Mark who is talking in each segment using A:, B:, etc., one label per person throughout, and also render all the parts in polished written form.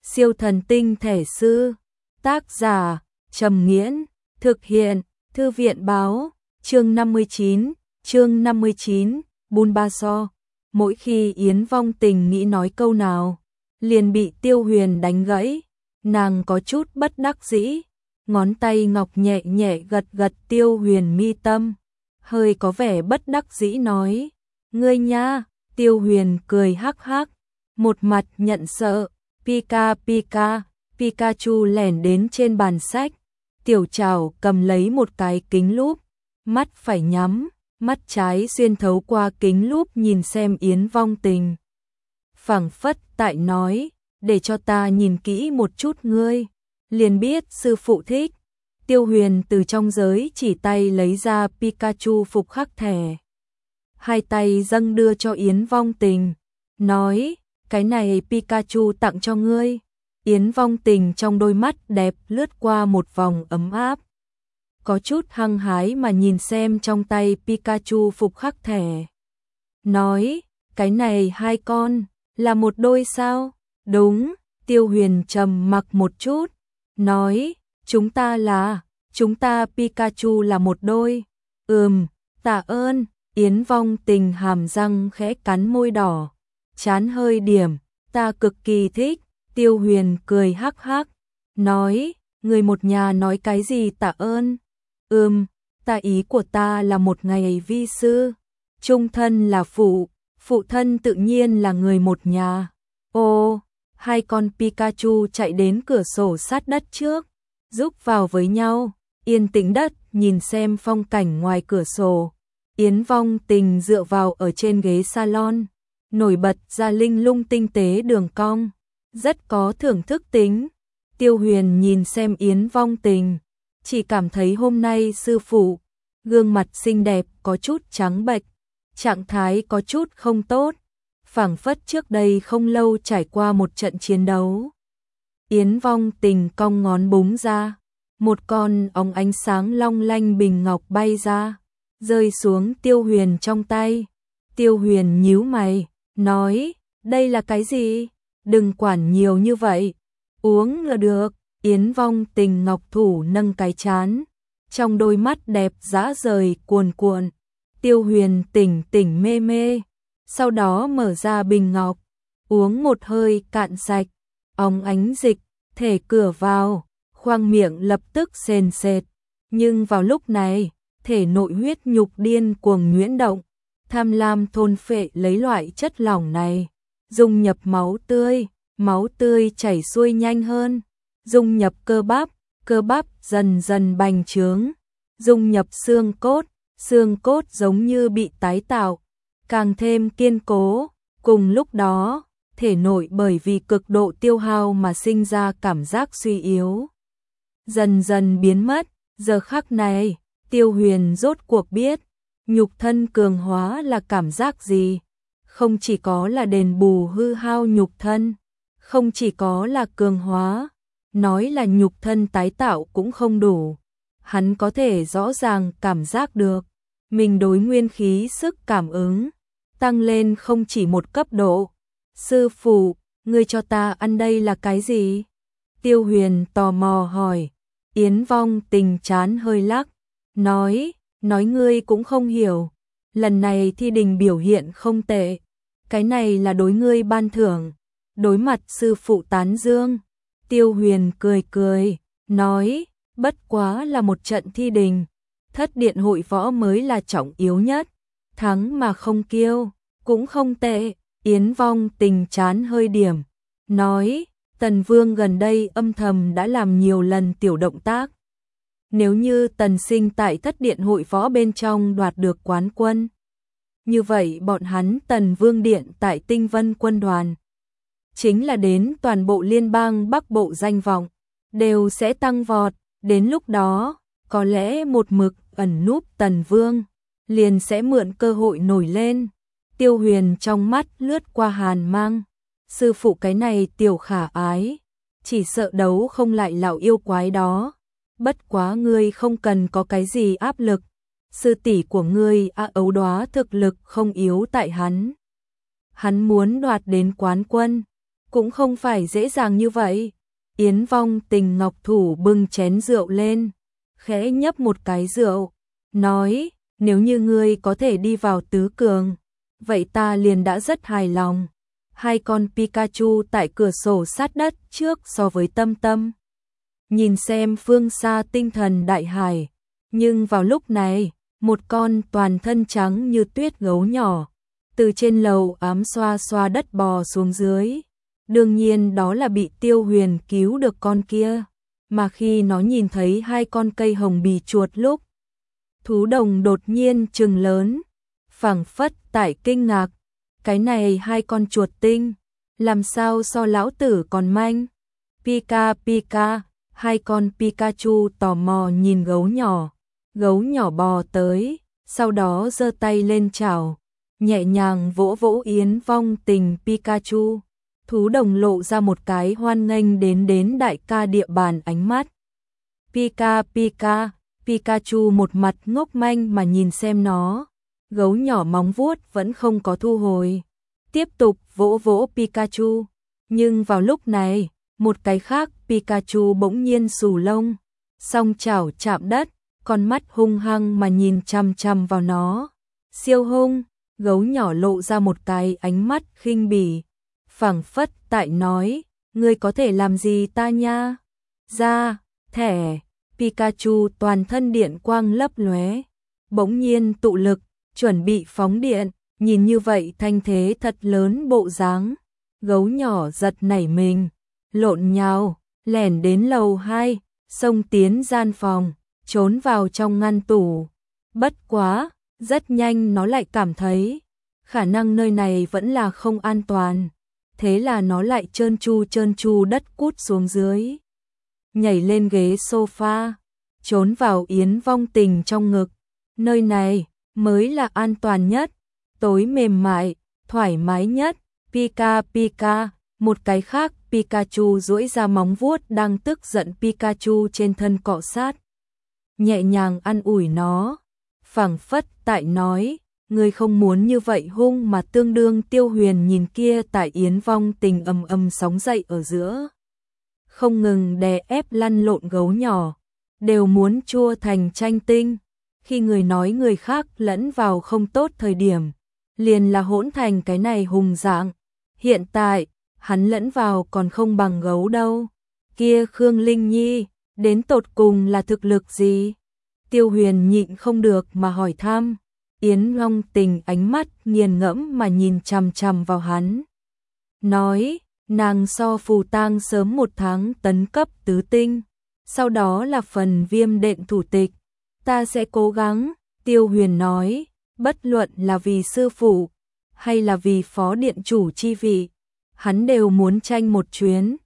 A: Siêu thần tinh thể sư. Tác giả Trầm Nghiễn. Thực hiện Thư viện báo. Chương 59, Bun Ba So. Mỗi khi Yến Vong Tình nghĩ nói câu nào, liền bị Tiêu Huyền đánh gãy. Nàng có chút bất đắc dĩ, ngón tay ngọc nhẹ nhẹ gật gật Tiêu Huyền mi tâm, hơi có vẻ bất đắc dĩ nói: "Ngươi nha." Tiêu Huyền cười hắc hắc, một mặt nhận sợ. Pika Pika, Pikachu lẻn đến trên bàn sách, tiểu trảo cầm lấy một cái kính lúp, mắt phải nhắm, mắt trái xuyên thấu qua kính lúp nhìn xem Yến Vong Tình. Phảng phất tại nói, để cho ta nhìn kỹ một chút ngươi, liền biết sư phụ thích. Tiêu Huyền từ trong giới chỉ tay lấy ra Pikachu phục khắc thẻ, hai tay dâng đưa cho Yến Vong Tình, nói: "Cái này Pikachu tặng cho ngươi." Yến Vong Tình trong đôi mắt đẹp lướt qua một vòng ấm áp, có chút hăng hái mà nhìn xem trong tay Pikachu phục khắc thẻ, nói: "Cái này hai con là một đôi sao?" "Đúng." Tiêu Huyền trầm mặc một chút, nói: Chúng ta Pikachu là một đôi." Tạ ơn." Yến Vong Tình hàm răng khẽ cắn môi đỏ, chán hơi điểm, "Ta cực kỳ thích." Tiêu Huyền cười hắc hắc, nói: "Người một nhà nói cái gì tạ ơn?" Ta ý của ta là một ngày vi sư, trung thân là phụ thân tự nhiên là người một nhà." Ô, hai con Pikachu chạy đến cửa sổ sát đất trước, rúc vào với nhau, yên tĩnh đất nhìn xem phong cảnh ngoài cửa sổ. Yến Vong Tình dựa vào ở trên ghế salon, nổi bật ra linh lung tinh tế đường cong, rất có thưởng thức tính. Tiêu Huyền nhìn xem Yến Vong Tình, chỉ cảm thấy hôm nay sư phụ, gương mặt xinh đẹp có chút trắng bệch, trạng thái có chút không tốt, phảng phất trước đây không lâu trải qua một trận chiến đấu. Yến Vong Tình cong ngón búng ra, một con óng ánh sáng long lanh bình ngọc bay ra, rơi xuống Tiêu Huyền trong tay. Tiêu Huyền nhíu mày, nói: "Đây là cái gì? Đừng quản nhiều như vậy, uống là được." Yến Vong Tình ngọc thủ nâng cái trán, trong đôi mắt đẹp dã rời cuồn cuộn. Tiêu Huyền tỉnh tỉnh mê mê, sau đó mở ra bình ngọc, uống một hơi cạn sạch, óng ánh dịch thể cửa vào, khoang miệng lập tức sền sệt. Nhưng vào lúc này, thể nội huyết nhục điên cuồng nhuyễn động, tham lam thôn phệ lấy loại chất lỏng này, dung nhập máu tươi chảy xuôi nhanh hơn, dung nhập cơ bắp dần dần bành trướng, dung nhập xương cốt giống như bị tái tạo, càng thêm kiên cố. Cùng lúc đó, thể nội bởi vì cực độ tiêu hao mà sinh ra cảm giác suy yếu, dần dần biến mất. Giờ khắc này, Tiêu Huyền rốt cuộc biết, nhục thân cường hóa là cảm giác gì. Không chỉ có là đền bù hư hao nhục thân, không chỉ có là cường hóa, nói là nhục thân tái tạo cũng không đủ. Hắn có thể rõ ràng cảm giác được, mình đối nguyên khí sức cảm ứng tăng lên không chỉ một cấp độ. "Sư phụ, ngươi cho ta ăn đây là cái gì?" Tiêu Huyền tò mò hỏi. Yến Vong Tình chán hơi lắc, nói ngươi cũng không hiểu, lần này thi đình biểu hiện không tệ, cái này là đối ngươi ban thưởng, đối mặt sư phụ tán dương. Tiêu Huyền cười cười, nói: "Bất quá là một trận thi đình, thất điện hội võ mới là trọng yếu nhất, thắng mà không kiêu, cũng không tệ." Yến Vong Tình chán hơi điểm, nói: "Tần Vương gần đây âm thầm đã làm nhiều lần tiểu động tác. Nếu như Tần Sinh tại thất điện hội võ bên trong đoạt được quán quân, như vậy bọn hắn Tần Vương Điện tại Tinh Vân quân đoàn, chính là đến toàn bộ liên bang Bắc Bộ danh vọng đều sẽ tăng vọt. Đến lúc đó, có lẽ một mực ẩn núp Tần Vương liền sẽ mượn cơ hội nổi lên." Tiêu Huyền trong mắt lướt qua hàn mang, sư phụ cái này tiểu khả ái, chỉ sợ đấu không lại lão yêu quái đó. Bất quá ngươi không cần có cái gì áp lực, sư tỷ của ngươi ấu đoá thực lực không yếu tại hắn. Hắn muốn đoạt đến quán quân, cũng không phải dễ dàng như vậy. Yến Vong Tình ngọc thủ bưng chén rượu lên, khẽ nhấp một cái rượu, nói, nếu như ngươi có thể đi vào tứ cường, vậy ta liền đã rất hài lòng. Hai con Pikachu tại cửa sổ sát đất trước so với Tâm Tâm. Nhìn xem phương xa tinh thần đại hải, nhưng vào lúc này, một con toàn thân trắng như tuyết gấu nhỏ, từ trên lầu ám xoa xoa đất bò xuống dưới. Đương nhiên đó là bị Tiêu Huyền cứu được con kia, mà khi nó nhìn thấy hai con cây hồng bì chuột lúc, thú đồng đột nhiên trừng lớn, phảng phất tại kinh ngạc, cái này hai con chuột tinh, làm sao so lão tử còn manh. Pika Pika, hai con Pikachu tò mò nhìn gấu nhỏ bò tới, sau đó giơ tay lên chảo, nhẹ nhàng vỗ vỗ Yến Vong Tình Pikachu. Thú đồng lộ ra một cái hoan nghênh đến đại ca địa bàn ánh mắt. Pika Pika, Pikachu một mặt ngốc manh mà nhìn xem nó, gấu nhỏ móng vuốt vẫn không có thu hồi, tiếp tục vỗ vỗ Pikachu. Nhưng vào lúc này, một cái khác Pikachu bỗng nhiên xù lông, song chảo chạm đất, con mắt hung hăng mà nhìn chằm chằm vào nó. Siêu hung, gấu nhỏ lộ ra một cái ánh mắt khinh bỉ, phảng phất tại nói, ngươi có thể làm gì ta nha? Ra, thẻ, Pikachu toàn thân điện quang lấp lóe, bỗng nhiên tụ lực, chuẩn bị phóng điện, nhìn như vậy thanh thế thật lớn bộ dáng. Gấu nhỏ giật nảy mình, lộn nhào, lẻn đến lầu 2, xông tiến gian phòng, trốn vào trong ngăn tủ. Bất quá, rất nhanh nó lại cảm thấy, khả năng nơi này vẫn là không an toàn. Thế là nó lại trơn tru đất cút xuống dưới, nhảy lên ghế sofa, trốn vào Yến Vong Tình trong ngực. Nơi này mới là an toàn nhất, tối mềm mại, thoải mái nhất. Pika Pika, một cái khác Pikachu duỗi ra móng vuốt đang tức giận Pikachu trên thân cọ sát, nhẹ nhàng an ủi nó, phảng phất tại nói, ngươi không muốn như vậy hung mà tương đương. Tiêu Huyền nhìn kia tại Yến Vong Tình ầm ầm sóng dậy ở giữa, không ngừng đè ép lăn lộn gấu nhỏ, đều muốn chua thành tranh tinh. Khi người nói người khác lẫn vào không tốt thời điểm, liền là hỗn thành cái này hùng dạng. Hiện tại, hắn lẫn vào còn không bằng gấu đâu. Kia Khương Linh Nhi, đến tột cùng là thực lực gì? Tiêu Huyền nhịn không được mà hỏi thăm. Yến Vong Tình ánh mắt nghiền ngẫm mà nhìn chằm chằm vào hắn, nói, nàng so Phù Tang sớm 1 tháng tấn cấp tứ tinh, sau đó là phần Viêm Đệm thủ tịch. Ta sẽ cố gắng, Tiêu Huyền nói, bất luận là vì sư phụ, hay là vì phó điện chủ chi vị, hắn đều muốn tranh một chuyến.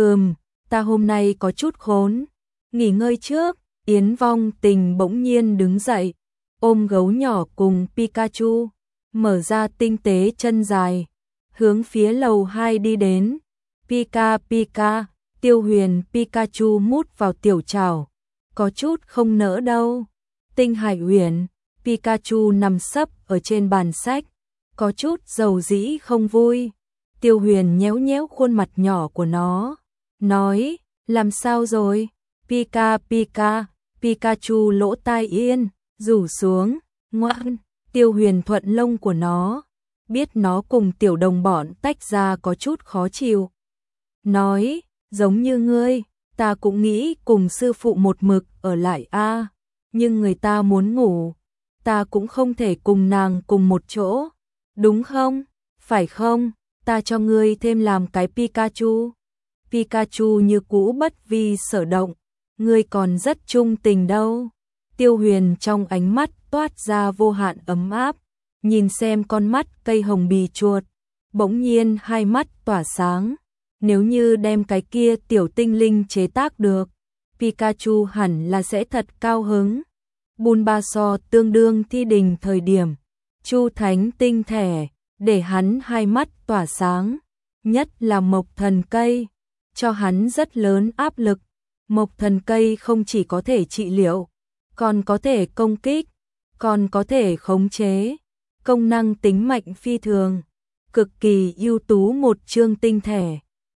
A: Ta hôm nay có chút khốn, nghỉ ngơi trước. Yến Vong Tình bỗng nhiên đứng dậy, ôm gấu nhỏ cùng Pikachu, mở ra tinh tế chân dài, hướng phía lầu 2 đi đến. Pika Pika, Tiêu Huyền Pikachu mút vào tiểu trảo, có chút không nỡ đâu. Tinh Hải Uyển, Pikachu nằm sấp ở trên bàn sách, có chút dầu dĩ không vui. Tiêu Huyền nhéo nhéo khuôn mặt nhỏ của nó, nói, làm sao rồi? Pika Pika, Pikachu lỗ tai yên, rủ xuống, ngoan. Tiêu Huyền thuận lông của nó, biết nó cùng tiểu đồng bọn tách ra có chút khó chịu. Nói, giống như ngươi, ta cũng nghĩ cùng sư phụ một mực ở lại a, nhưng người ta muốn ngủ, ta cũng không thể cùng nàng cùng một chỗ, đúng không? Phải không? Ta cho ngươi thêm làm cái Pikachu. Pikachu như cũ bất vi sở động, ngươi còn rất trung tình đâu. Tiêu Huyền trong ánh mắt toát ra vô hạn ấm áp, nhìn xem con mắt cây hồng bì chuột, bỗng nhiên hai mắt tỏa sáng. Nếu như đem cái kia tiểu tinh linh chế tác được, Pikachu hẳn là sẽ thật cao hứng. Bulbasaur tương đương thi đình thời điểm, Chu Thánh tinh thể, để hắn hai mắt tỏa sáng, nhất là Mộc Thần Cây, cho hắn rất lớn áp lực. Mộc Thần Cây không chỉ có thể trị liệu, còn có thể công kích, còn có thể khống chế, công năng tính mạnh phi thường, cực kỳ ưu tú một chương tinh thể.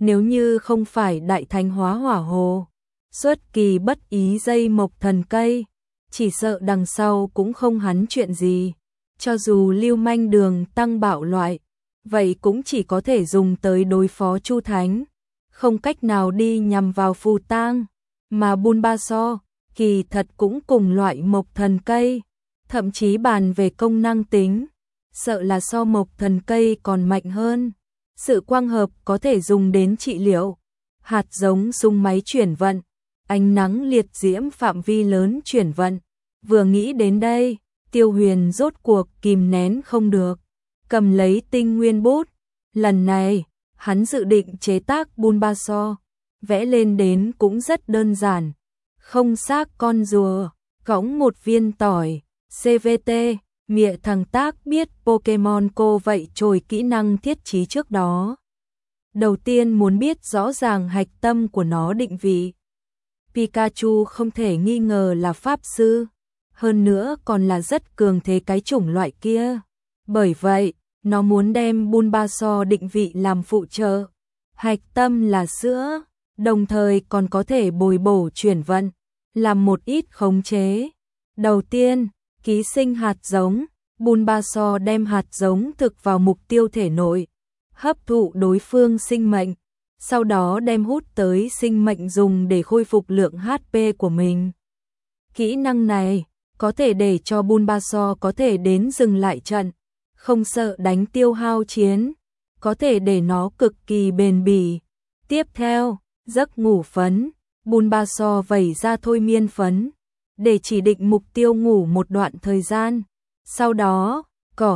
A: Nếu như không phải đại thánh hóa hỏa hồ, xuất kỳ bất ý dây mộc thần cây, chỉ sợ đằng sau cũng không hắn chuyện gì. Cho dù lưu manh đường tăng bạo loại, vậy cũng chỉ có thể dùng tới đối phó Chu Thánh, không cách nào đi nhằm vào phù tang. Mà Bulbasaur, kỳ thật cũng cùng loại mộc thần cây, thậm chí bàn về công năng tính, sợ là so mộc thần cây còn mạnh hơn. Sự quang hợp có thể dùng đến trị liệu, hạt giống sung máy chuyển vận, ánh nắng liệt diễm phạm vi lớn chuyển vận. Vừa nghĩ đến đây, Tiêu Huyền rốt cuộc kìm nén không được, cầm lấy tinh nguyên bút. Lần này, hắn dự định chế tác Bulbasaur, vẽ lên đến cũng rất đơn giản. Không xác con rùa, cõng một viên tỏi, CVT, mịa thằng tác biết Pokemon cô vậy trồi kỹ năng thiết trí trước đó. Đầu tiên muốn biết rõ ràng hạch tâm của nó định vị. Pikachu không thể nghi ngờ là pháp sư, hơn nữa còn là rất cường thế cái chủng loại kia. Bởi vậy, nó muốn đem Bulbasaur định vị làm phụ trợ. Hạch tâm là sữa, đồng thời còn có thể bồi bổ chuyển vận, làm một ít khống chế. Đầu tiên, ký sinh hạt giống, Bulbasaur đem hạt giống thực vào mục tiêu thể nội, hấp thụ đối phương sinh mệnh, sau đó đem hút tới sinh mệnh dùng để khôi phục lượng HP của mình. Kỹ năng này có thể để cho Bulbasaur có thể đến dừng lại trận, không sợ đánh tiêu hao chiến, có thể để nó cực kỳ bền bỉ. Tiếp theo, giấc ngủ phấn, Bulbasaur vẩy ra thôi miên phấn, để chỉ định mục tiêu ngủ một đoạn thời gian. Sau đó, cỏ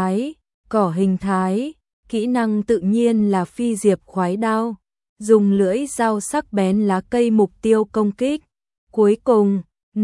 A: hình thái, kỹ năng tự nhiên là phi diệp khoái đao, dùng lưỡi dao sắc bén lá cây mục tiêu công kích. Cuối cùng,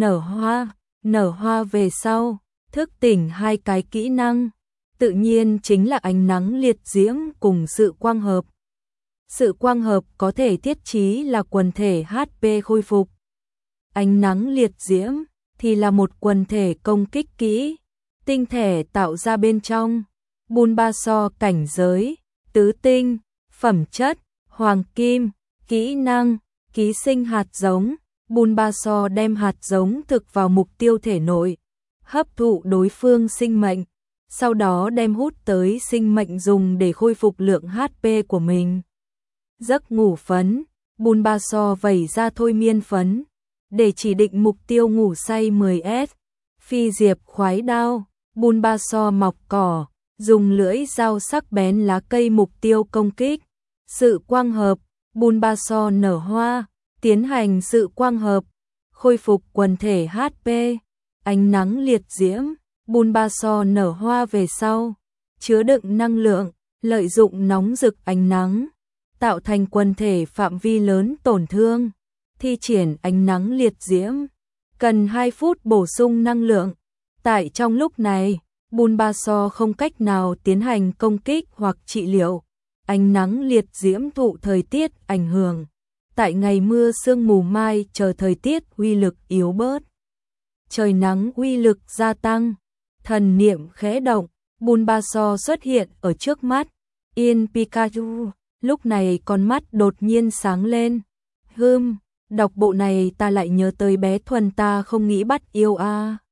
A: nở hoa về sau, thức tỉnh hai cái kỹ năng, tự nhiên chính là ánh nắng liệt diễm cùng sự quang hợp. Sự quang hợp có thể thiết trí là quần thể HP khôi phục. Ánh nắng liệt diễm thì là một quần thể công kích kỹ, tinh thể tạo ra bên trong. Bulbasaur cảnh giới, tứ tinh, phẩm chất, hoàng kim, kỹ năng, ký sinh hạt giống. Bulbasaur đem hạt giống thực vào mục tiêu thể nội, hấp thụ đối phương sinh mệnh, sau đó đem hút tới sinh mệnh dùng để khôi phục lượng HP của mình. Giấc ngủ phấn, Bulbasaur vẩy ra thôi miên phấn, để chỉ định mục tiêu ngủ say 10S. Phi diệp khoái đao, Bulbasaur mọc cỏ, dùng lưỡi dao sắc bén lá cây mục tiêu công kích. Sự quang hợp, Bulbasaur nở hoa, tiến hành sự quang hợp, khôi phục quần thể HP. Ánh nắng liệt diễm, Bulbasaur nở hoa về sau, chứa đựng năng lượng, lợi dụng nóng rực ánh nắng, tạo thành quần thể phạm vi lớn tổn thương. Thi triển ánh nắng liệt diễm, cần 2 phút bổ sung năng lượng. Tại trong lúc này, Bulbasaur không cách nào tiến hành công kích hoặc trị liệu. Ánh nắng liệt diễm thụ thời tiết ảnh hưởng. Tại ngày mưa sương mù mai chờ thời tiết uy lực yếu bớt, trời nắng uy lực gia tăng. Thần niệm khẽ động, Bulbasaur xuất hiện ở trước mắt Yên Pikachu. Lúc này con mắt đột nhiên sáng lên. Đọc bộ này ta lại nhớ tới bé Thuần ta không nghĩ bắt yêu a.